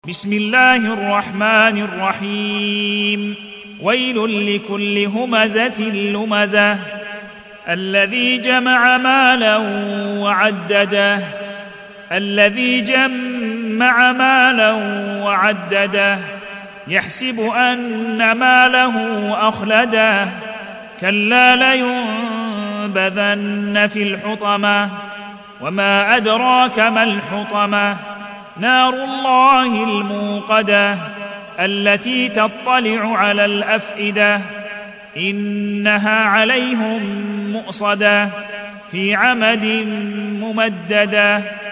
بسم الله الرحمن الرحيم. ويل لكل همزة لمزة الذي جمع مالا وعدده يحسب أن ماله أخلده كلا لينبذن في الحطمة وما أدراك ما الحطمة نار الله الموقدة التي تطلع على الأفئدة إنها عليهم مؤصدة في عمد ممددة.